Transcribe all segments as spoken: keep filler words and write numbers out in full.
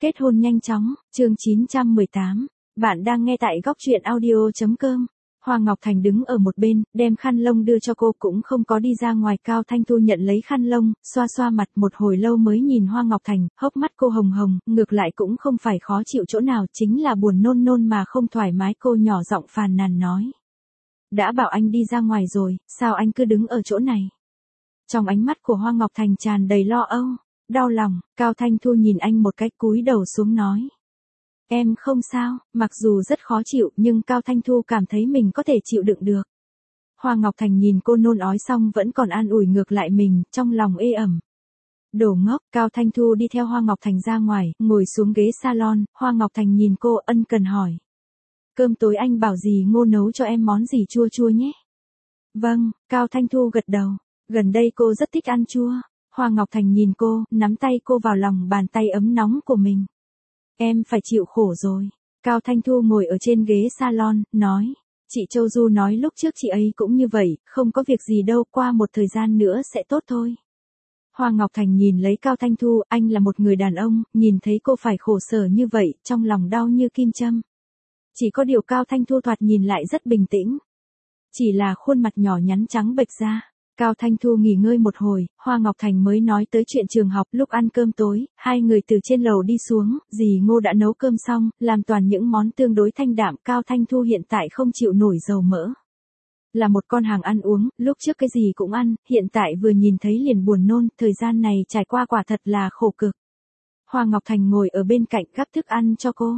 Kết hôn nhanh chóng, chương chín trăm mười tám. Bạn đang nghe tại góc truyện audio.com. Hoa Ngọc Thành đứng ở một bên, đem khăn lông đưa cho cô, cũng không có đi ra ngoài. Cao Thanh Thu nhận lấy khăn lông, xoa xoa mặt, một hồi lâu mới nhìn Hoa Ngọc Thành, hốc mắt cô hồng hồng, ngược lại cũng không phải khó chịu chỗ nào, chính là buồn nôn nôn mà không thoải mái. Cô nhỏ giọng phàn nàn nói: đã bảo anh đi ra ngoài rồi, sao anh cứ đứng ở chỗ này? Trong ánh mắt của Hoa Ngọc Thành tràn đầy lo âu, đau lòng. Cao Thanh Thu nhìn anh một cái, cúi đầu xuống nói: em không sao. Mặc dù rất khó chịu, nhưng Cao Thanh Thu cảm thấy mình có thể chịu đựng được. Hoa Ngọc Thành nhìn cô nôn ói xong vẫn còn an ủi ngược lại mình, trong lòng ê ẩm. Đồ ngốc. Cao Thanh Thu đi theo Hoa Ngọc Thành ra ngoài, ngồi xuống ghế salon. Hoa Ngọc Thành nhìn cô ân cần hỏi: cơm tối anh bảo dì Ngô nấu cho em món gì chua chua nhé. Vâng. Cao Thanh Thu gật đầu. Gần đây cô rất thích ăn chua. Hoa Ngọc Thành nhìn cô, nắm tay cô vào lòng bàn tay ấm nóng của mình. Em phải chịu khổ rồi. Cao Thanh Thu ngồi ở trên ghế salon, nói: chị Châu Du nói lúc trước chị ấy cũng như vậy, không có việc gì đâu, qua một thời gian nữa sẽ tốt thôi. Hoa Ngọc Thành nhìn lấy Cao Thanh Thu, anh là một người đàn ông, nhìn thấy cô phải khổ sở như vậy, trong lòng đau như kim châm. Chỉ có điều Cao Thanh Thu thoạt nhìn lại rất bình tĩnh. Chỉ là khuôn mặt nhỏ nhắn trắng bệch ra. Cao Thanh Thu nghỉ ngơi một hồi, Hoa Ngọc Thành mới nói tới chuyện trường học. Lúc ăn cơm tối, hai người từ trên lầu đi xuống, dì Ngô đã nấu cơm xong, làm toàn những món tương đối thanh đạm. Cao Thanh Thu hiện tại không chịu nổi dầu mỡ. Là một con hàng ăn uống, lúc trước cái gì cũng ăn, hiện tại vừa nhìn thấy liền buồn nôn, thời gian này trải qua quả thật là khổ cực. Hoa Ngọc Thành ngồi ở bên cạnh gắp thức ăn cho cô.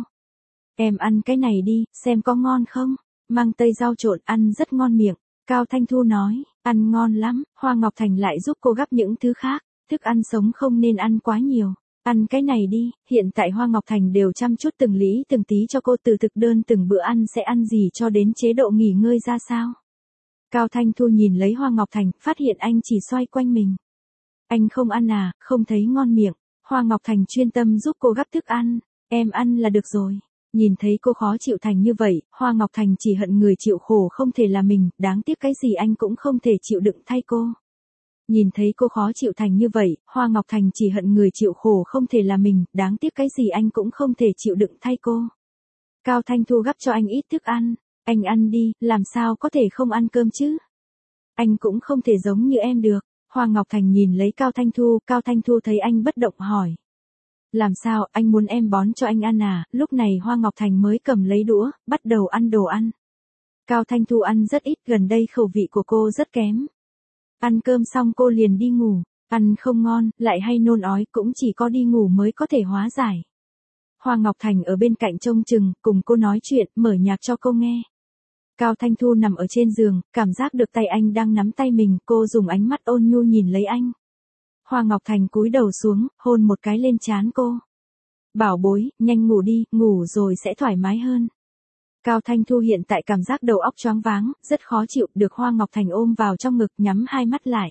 Em ăn cái này đi, xem có ngon không? Mang tây rau trộn ăn rất ngon miệng. Cao Thanh Thu nói: ăn ngon lắm. Hoa Ngọc Thành lại giúp cô gắp những thứ khác. Thức ăn sống không nên ăn quá nhiều. Ăn cái này đi. Hiện tại Hoa Ngọc Thành đều chăm chút từng lý từng tí cho cô, từ thực đơn từng bữa ăn sẽ ăn gì cho đến chế độ nghỉ ngơi ra sao. Cao Thanh Thu nhìn lấy Hoa Ngọc Thành, phát hiện anh chỉ xoay quanh mình. Anh không ăn à, không thấy ngon miệng. Hoa Ngọc Thành chuyên tâm giúp cô gắp thức ăn. Em ăn là được rồi. Nhìn thấy cô khó chịu thành như vậy, Hoa Ngọc Thành chỉ hận người chịu khổ không thể là mình, đáng tiếc cái gì anh cũng không thể chịu đựng thay cô. Nhìn thấy cô khó chịu thành như vậy, Hoa Ngọc Thành chỉ hận người chịu khổ không thể là mình, đáng tiếc cái gì anh cũng không thể chịu đựng thay cô. Cao Thanh Thu gắp cho anh ít thức ăn. Anh ăn đi, làm sao có thể không ăn cơm chứ? Anh cũng không thể giống như em được. Hoa Ngọc Thành nhìn lấy Cao Thanh Thu, Cao Thanh Thu thấy anh bất động hỏi: làm sao, anh muốn em bón cho anh ăn à? Lúc này Hoa Ngọc Thành mới cầm lấy đũa, bắt đầu ăn đồ ăn. Cao Thanh Thu ăn rất ít, gần đây khẩu vị của cô rất kém. Ăn cơm xong cô liền đi ngủ, ăn không ngon, lại hay nôn ói, cũng chỉ có đi ngủ mới có thể hóa giải. Hoa Ngọc Thành ở bên cạnh trông chừng, cùng cô nói chuyện, mở nhạc cho cô nghe. Cao Thanh Thu nằm ở trên giường, cảm giác được tay anh đang nắm tay mình, cô dùng ánh mắt ôn nhu nhìn lấy anh. Hoa Ngọc Thành cúi đầu xuống, hôn một cái lên trán cô. Bảo bối, nhanh ngủ đi, ngủ rồi sẽ thoải mái hơn. Cao Thanh Thu hiện tại cảm giác đầu óc choáng váng, rất khó chịu, được Hoa Ngọc Thành ôm vào trong ngực, nhắm hai mắt lại.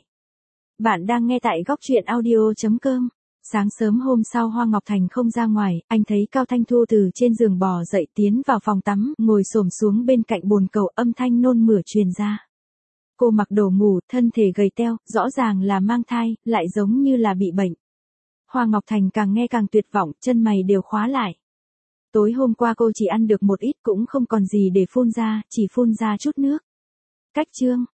Bạn đang nghe tại góc truyện audio.com. Sáng sớm hôm sau Hoa Ngọc Thành không ra ngoài, anh thấy Cao Thanh Thu từ trên giường bò dậy tiến vào phòng tắm, ngồi xổm xuống bên cạnh bồn cầu, âm thanh nôn mửa truyền ra. Cô mặc đồ ngủ, thân thể gầy teo, rõ ràng là mang thai, lại giống như là bị bệnh. Hoa Ngọc Thành càng nghe càng tuyệt vọng, chân mày đều khóa lại. Tối hôm qua cô chỉ ăn được một ít, cũng không còn gì để phun ra, chỉ phun ra chút nước. Cách chương.